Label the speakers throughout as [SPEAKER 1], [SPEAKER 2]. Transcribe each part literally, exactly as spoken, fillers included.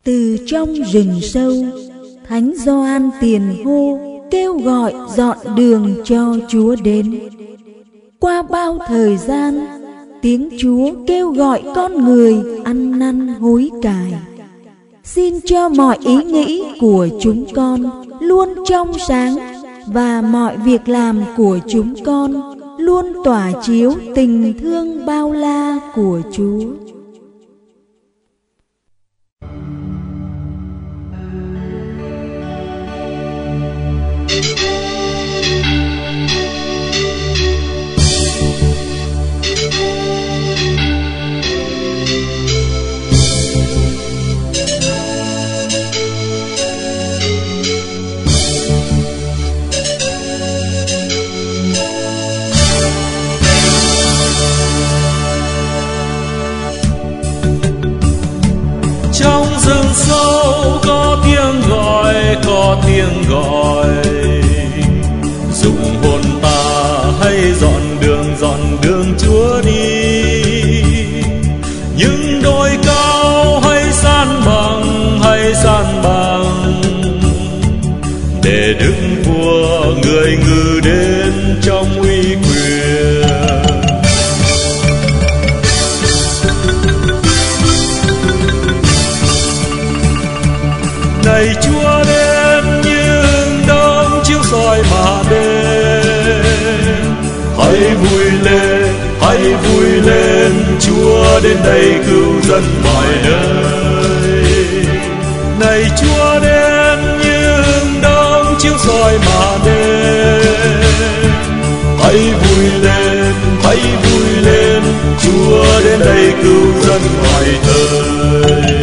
[SPEAKER 1] Từ trong rừng sâu, Thánh Gioan tiền hô kêu gọi dọn đường cho Chúa đến. Qua bao thời gian, tiếng Chúa kêu gọi con người ăn năn hối cải. Xin cho mọi ý nghĩ của chúng con luôn trong sáng và mọi việc làm của chúng con luôn tỏa chiếu tình thương bao la của Chúa.
[SPEAKER 2] Trong rừng sâu có tiếng gọi, có tiếng gọi, dùng hồn ta hãy dọn đường, dọn đường Chúa đi. Những đồi cao hãy san bằng, hãy san bằng, để Đức Vua người ngự đến trong uy quyền. Này Chúa đến như đấng chiếu soi mà đến, hãy vui lên, hãy vui lên, Chúa đến đây cứu dân mọi nơi. Này Chúa đến như đấng chiếu soi mà đến, hãy vui lên, hãy vui lên, Chúa đến đây cứu dân mọi nơi.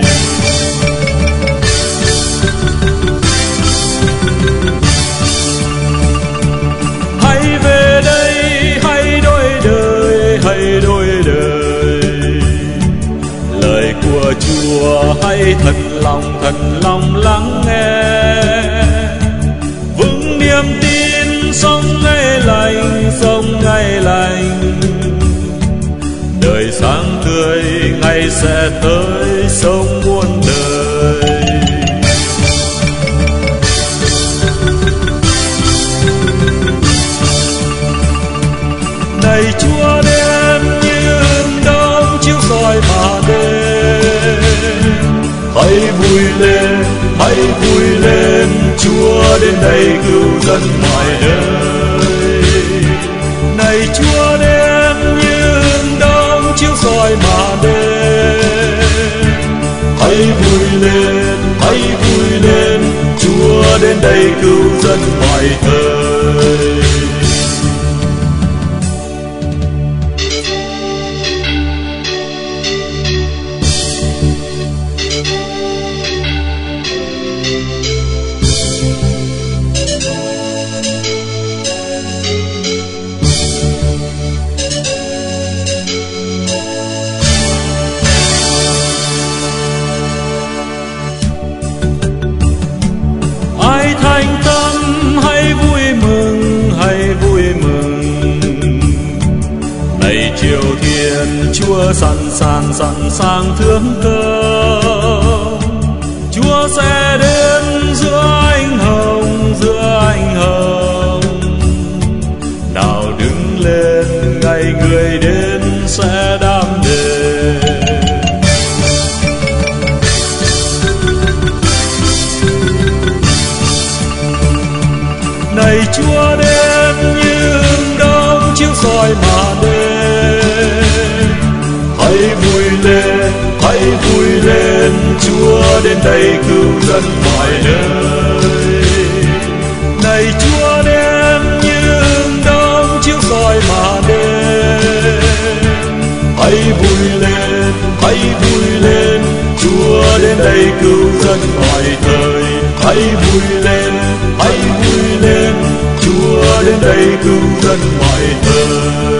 [SPEAKER 2] Chúa hãy thật lòng, thật lòng lắng nghe, vững niềm tin sống ngày lành, sống ngày lành. Đời sáng tươi ngày sẽ tới, sống muôn đời. Này Chúa đến như đấng chiếu soi mà đến, hãy vui lên, hãy vui lên, Chúa đến đây cứu dân mọi nơi. Này Chúa đến như đấng chiếu soi mà đến, hãy vui lên, hãy vui lên, Chúa đến đây cứu dân mọi thời. Thành tâm hãy vui mừng, hãy vui mừng. Này chiều thiên Chúa sẵn sàng, sẵn sàng thương công. Chúa sẽ đến giữa ánh hồng, giữa ánh hồng. Nào đứng lên, ngày người đến sẽ đam đền. Này Chúa đến như đấng chiếu soi mà đến, hãy vui lên, hãy vui lên, Chúa đến đây cứu dân mọi nơi. Này Chúa đến như đấng chiếu soi mà đến, hãy vui lên, hãy vui lên, Chúa đến đây cứu dân mọi thời. Hãy vui lên, hãy vui lên, Chúa đến đây cứu dân mọi thời.